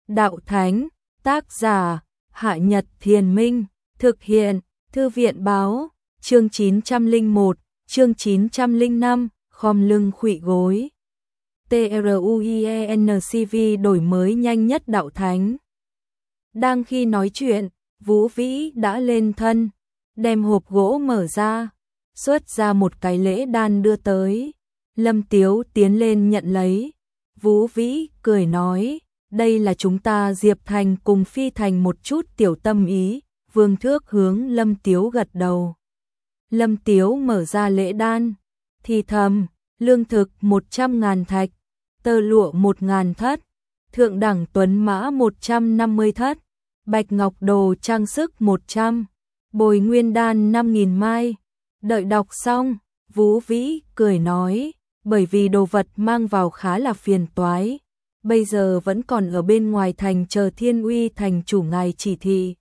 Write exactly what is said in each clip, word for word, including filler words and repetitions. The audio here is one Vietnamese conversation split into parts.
Đạo Thánh, tác giả, Hạ Nhật Thiền Minh, thực hiện, Thư viện Báo, chương chín trăm lẻ một, chương chín trăm lẻ năm, khom lưng khuỵu gối. TRUIENCV đổi mới nhanh nhất Đạo Thánh. Đang khi nói chuyện, Vũ Vĩ đã lên thân, đem hộp gỗ mở ra, xuất ra một cái lễ đan đưa tới. Lâm Tiếu tiến lên nhận lấy. Vũ Vĩ cười nói, đây là chúng ta Diệp Thành cùng Phi Thành một chút tiểu tâm ý. Vương Thước hướng Lâm Tiếu gật đầu. Lâm Tiếu mở ra lễ đan, thì thầm, lương thực một trăm ngàn thạch, tơ lụa một ngàn thất, thượng đẳng tuấn mã một trăm năm mươi thất, bạch ngọc đồ trang sức một trăm, bồi nguyên đan năm nghìn mai. Đợi đọc xong, Vũ Vĩ cười nói, bởi vì đồ vật mang vào khá là phiền toái, bây giờ vẫn còn ở bên ngoài thành chờ Thiên Uy thành chủ ngài chỉ thị.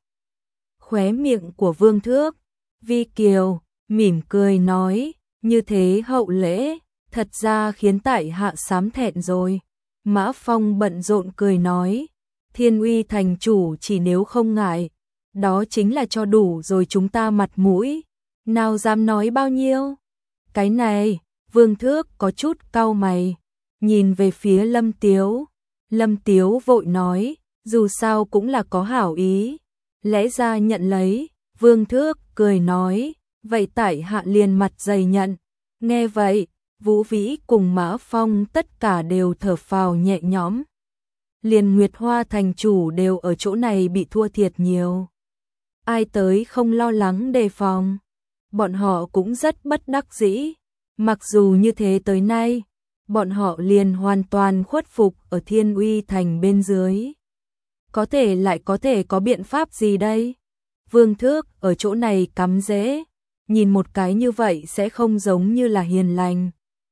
Khóe miệng của Vương Thước, Vi Kiều, mỉm cười nói, như thế hậu lễ, thật ra khiến tại hạ xám thẹn rồi. Mã Phong bận rộn cười nói, Thiên Uy thành chủ chỉ nếu không ngại, đó chính là cho đủ rồi chúng ta mặt mũi, nào dám nói bao nhiêu. Cái này, Vương Thước có chút cau mày, nhìn về phía Lâm Tiếu. Lâm Tiếu vội nói, dù sao cũng là có hảo ý, lẽ ra nhận lấy. Vương Thước cười nói, vậy tại hạ liền mặt dày nhận. Nghe vậy, Vũ Vĩ cùng Mã Phong tất cả đều thở phào nhẹ nhõm. Liền Nguyệt Hoa thành chủ đều ở chỗ này bị thua thiệt nhiều, ai tới không lo lắng đề phòng. Bọn họ cũng rất bất đắc dĩ, mặc dù như thế tới nay, bọn họ liền hoàn toàn khuất phục ở Thiên Uy thành bên dưới. Có thể lại có thể có biện pháp gì đây? Vương Thước ở chỗ này cắm rễ, nhìn một cái như vậy sẽ không giống như là hiền lành.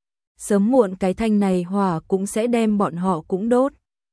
Sớm muộn cái thanh này hỏa cũng sẽ đem bọn họ cũng đốt.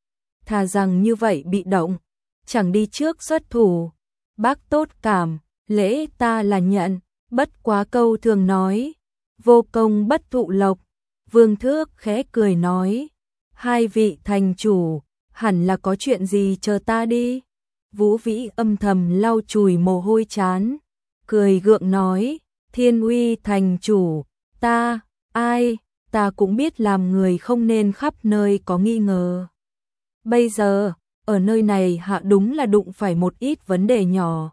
Thà rằng như vậy bị động, chẳng đi trước xuất thủ. Bác tốt cảm, lễ ta là nhận, bất quá câu thường nói, vô công bất thụ lộc. Vương Thước khẽ cười nói, hai vị thành chủ, hẳn là có chuyện gì chờ ta đi. Vũ Vĩ âm thầm lau chùi mồ hôi chán, cười gượng nói, Thiên Uy thành chủ, ta, ai, ta cũng biết làm người không nên khắp nơi có nghi ngờ. Bây giờ, ở nơi này hạ đúng là đụng phải một ít vấn đề nhỏ.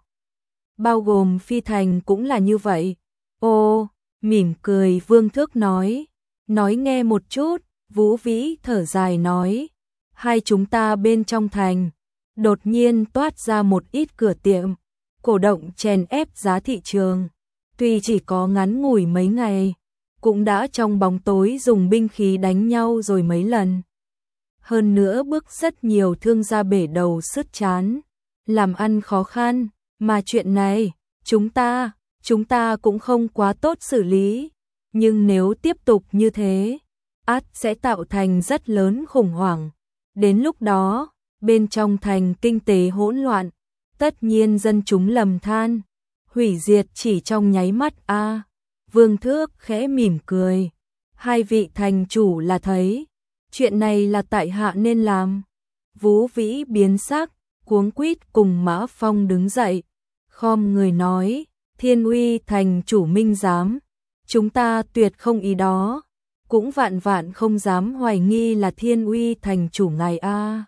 Bao gồm Phi Thành cũng là như vậy. Ô, mỉm cười Vương Thước nói, nói nghe một chút. Vũ Vĩ thở dài nói, hai chúng ta bên trong thành, đột nhiên toát ra một ít cửa tiệm, cổ động chèn ép giá thị trường. Tuy chỉ có ngắn ngủi mấy ngày, cũng đã trong bóng tối dùng binh khí đánh nhau rồi mấy lần. Hơn nữa bước rất nhiều thương gia bể đầu sứt chán, làm ăn khó khăn, mà chuyện này, chúng ta, chúng ta cũng không quá tốt xử lý. Nhưng nếu tiếp tục như thế, ắt sẽ tạo thành rất lớn khủng hoảng. Đến lúc đó, bên trong thành kinh tế hỗn loạn, tất nhiên dân chúng lầm than, hủy diệt chỉ trong nháy mắt a. À, Vương Thước khẽ mỉm cười, hai vị thành chủ là thấy, chuyện này là tại hạ nên làm. Vũ Vĩ biến sắc, cuống quýt cùng Mã Phong đứng dậy, khom người nói, Thiên Uy thành chủ minh giám, chúng ta tuyệt không ý đó, cũng vạn vạn không dám hoài nghi là Thiên Uy thành chủ ngài a. À.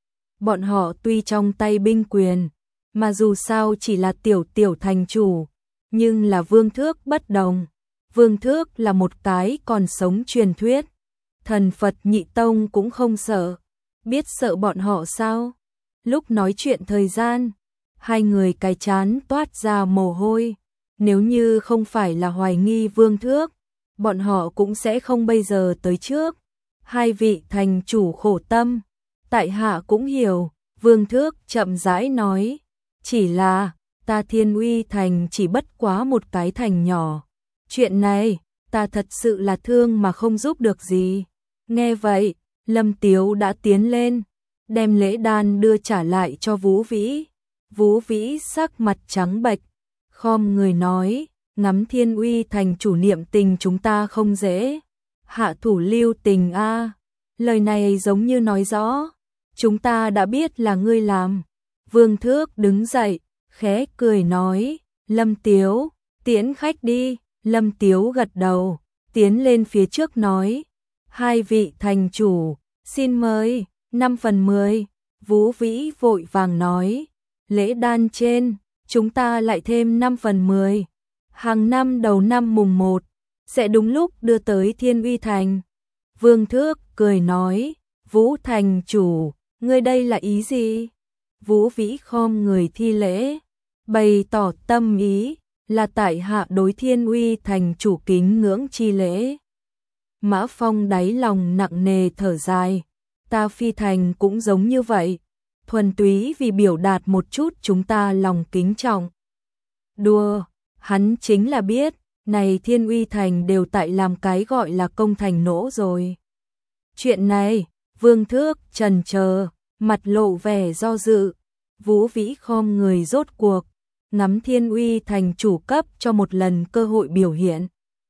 Bọn họ tuy trong tay binh quyền, mà dù sao chỉ là tiểu tiểu thành chủ, nhưng là Vương Thước bất đồng. Vương Thước là một cái còn sống truyền thuyết, thần Phật nhị tông cũng không sợ, biết sợ bọn họ sao? Lúc nói chuyện thời gian, hai người cái chán toát ra mồ hôi. Nếu như không phải là hoài nghi Vương Thước, bọn họ cũng sẽ không bây giờ tới trước. Hai vị thành chủ khổ tâm, tại hạ cũng hiểu. Vương Thước chậm rãi nói, chỉ là ta Thiên Uy thành chỉ bất quá một cái thành nhỏ, chuyện này ta thật sự là thương mà không giúp được gì. Nghe vậy, Lâm Tiếu đã tiến lên, đem lễ đan đưa trả lại cho Vũ Vĩ. Vũ Vĩ sắc mặt trắng bệch, khom người nói, ngắm Thiên Uy thành chủ niệm tình chúng ta không dễ, hạ thủ lưu tình a. Lời này giống như nói rõ, chúng ta đã biết là ngươi làm. Vương Thước đứng dậy, khẽ cười nói, Lâm Tiếu, tiễn khách đi. Lâm Tiếu gật đầu, tiến lên phía trước nói, hai vị thành chủ, xin mời, năm phần mười. Vũ Vĩ vội vàng nói, lễ đan trên, chúng ta lại thêm năm phần mười. Hàng năm đầu năm mùng một, sẽ đúng lúc đưa tới Thiên Uy Thành. Vương Thước cười nói, Vũ thành chủ, ngươi đây là ý gì? Vũ Vĩ khom người thi lễ, bày tỏ tâm ý, là tại hạ đối Thiên Uy Thành chủ kính ngưỡng chi lễ. Mã Phong đáy lòng nặng nề thở dài, ta phi thành cũng giống như vậy, thuần túy vì biểu đạt một chút chúng ta lòng kính trọng. Đùa, hắn chính là biết, này Thiên Uy Thành đều tại làm cái gọi là công thành nỗ rồi. Chuyện này, Vương Thước trần chờ, mặt lộ vẻ do dự. Vũ Vĩ khom người rốt cuộc, nắm Thiên Uy Thành chủ cấp cho một lần cơ hội biểu hiện.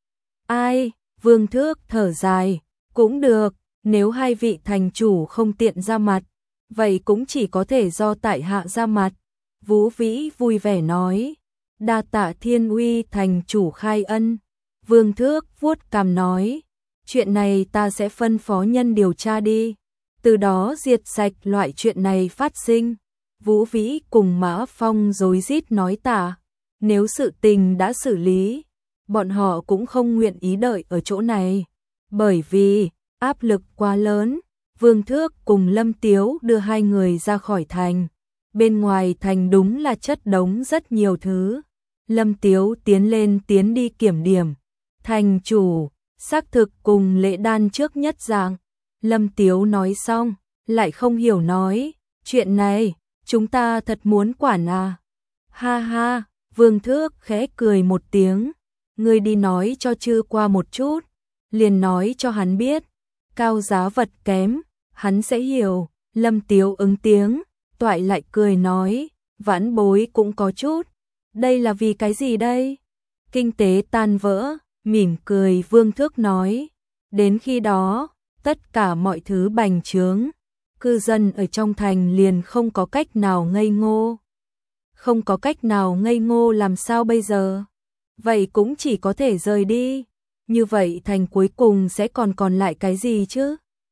Ai, Vương Thước thở dài, cũng được, nếu hai vị thành chủ không tiện ra mặt, vậy cũng chỉ có thể do tại hạ ra mặt. Vũ Vĩ vui vẻ nói, đa tạ Thiên Uy Thành chủ khai ân. Vương Thước vuốt cằm nói, chuyện này ta sẽ phân phó nhân điều tra đi, từ đó diệt sạch loại chuyện này phát sinh. Vũ Vĩ cùng Mã Phong rối rít nói tạ, nếu sự tình đã xử lý, bọn họ cũng không nguyện ý đợi ở chỗ này, bởi vì áp lực quá lớn. Vương Thước cùng Lâm Tiếu đưa hai người ra khỏi thành, bên ngoài thành đúng là chất đống rất nhiều thứ. Lâm Tiếu tiến lên tiến đi kiểm điểm, thành chủ, xác thực cùng lễ đan trước nhất dạng. Lâm Tiếu nói xong, lại không hiểu nói, chuyện này, chúng ta thật muốn quản à? Ha ha, Vương Thước khẽ cười một tiếng, ngươi đi nói cho Chư qua một chút, liền nói cho hắn biết, cao giá vật kém, hắn sẽ hiểu. Lâm Tiếu ứng tiếng, toại lại cười nói, vãn bối cũng có chút, đây là vì cái gì đây? Kinh tế tan vỡ, mỉm cười Vương Thước nói, đến khi đó, tất cả mọi thứ bành trướng, cư dân ở trong thành liền không có cách nào ngây ngô. Không có cách nào ngây ngô làm sao bây giờ? Vậy cũng chỉ có thể rời đi, như vậy thành cuối cùng sẽ còn còn lại cái gì chứ?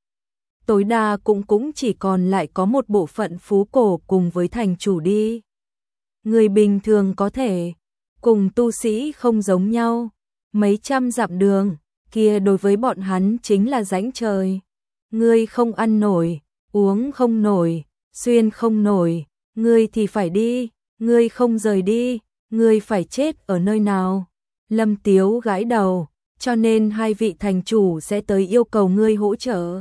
Tối đa cũng cũng chỉ còn lại có một bộ phận phú cổ cùng với thành chủ đi. Người bình thường có thể, cùng tu sĩ không giống nhau, mấy trăm dặm đường, kia đối với bọn hắn chính là rãnh trời. Ngươi không ăn nổi, uống không nổi, xuyên không nổi, ngươi thì phải đi, ngươi không rời đi, ngươi phải chết ở nơi nào? Lâm Tiếu gãi đầu, cho nên hai vị thành chủ sẽ tới yêu cầu ngươi hỗ trợ.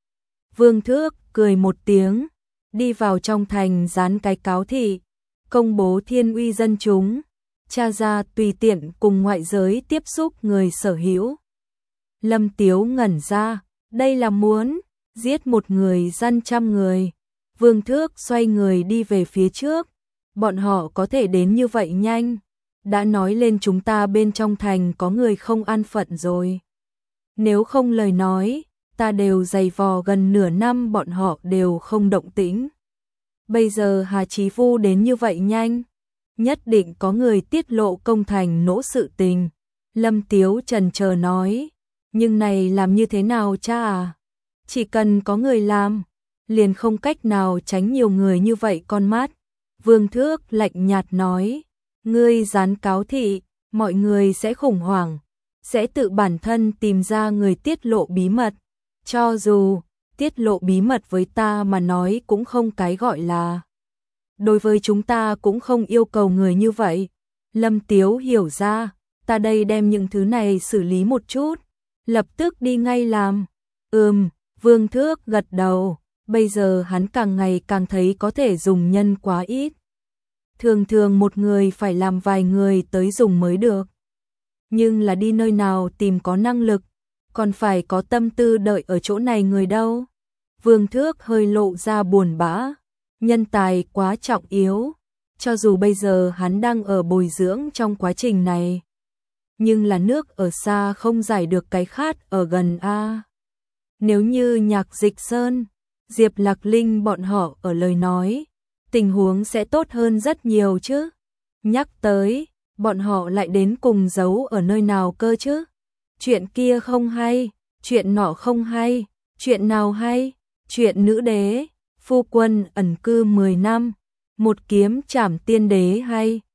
Vương Thước cười một tiếng, đi vào trong thành dán cái cáo thị, công bố Thiên Uy dân chúng, tra ra tùy tiện cùng ngoại giới tiếp xúc người sở hữu. Lâm Tiếu ngẩn ra, đây là muốn giết một người dân trăm người. Vương Thước xoay người đi về phía trước, bọn họ có thể đến như vậy nhanh, đã nói lên chúng ta bên trong thành có người không an phận rồi. Nếu không lời nói, ta đều giày vò gần nửa năm bọn họ đều không động tĩnh. Bây giờ Hà Chí Vu đến như vậy nhanh, nhất định có người tiết lộ công thành nỗ sự tình. Lâm Tiếu trần chờ nói, nhưng này làm như thế nào cha à? Chỉ cần có người làm, liền không cách nào tránh nhiều người như vậy con mắt. Vương Thước lạnh nhạt nói, ngươi dán cáo thị, mọi người sẽ khủng hoảng, sẽ tự bản thân tìm ra người tiết lộ bí mật. Cho dù tiết lộ bí mật với ta mà nói cũng không cái gọi là. Đối với chúng ta cũng không yêu cầu người như vậy. Lâm Tiếu hiểu ra, ta đây đem những thứ này xử lý một chút, lập tức đi ngay làm. Ừm, Vương Thước gật đầu, bây giờ hắn càng ngày càng thấy có thể dùng nhân quá ít. Thường thường một người phải làm vài người tới dùng mới được. Nhưng là đi nơi nào tìm có năng lực, còn phải có tâm tư đợi ở chỗ này người đâu. Vương Thước hơi lộ ra buồn bã, nhân tài quá trọng yếu, cho dù bây giờ hắn đang ở bồi dưỡng trong quá trình này. Nhưng là nước ở xa không giải được cái khát ở gần a. Nếu như Nhạc Dịch Sơn, Diệp Lạc Linh bọn họ ở lời nói, tình huống sẽ tốt hơn rất nhiều chứ. Nhắc tới, bọn họ lại đến cùng giấu ở nơi nào cơ chứ? Chuyện kia không hay, chuyện nọ không hay, chuyện nào hay? Chuyện nữ đế, phu quân ẩn cư mười năm, một kiếm trảm tiên đế hay?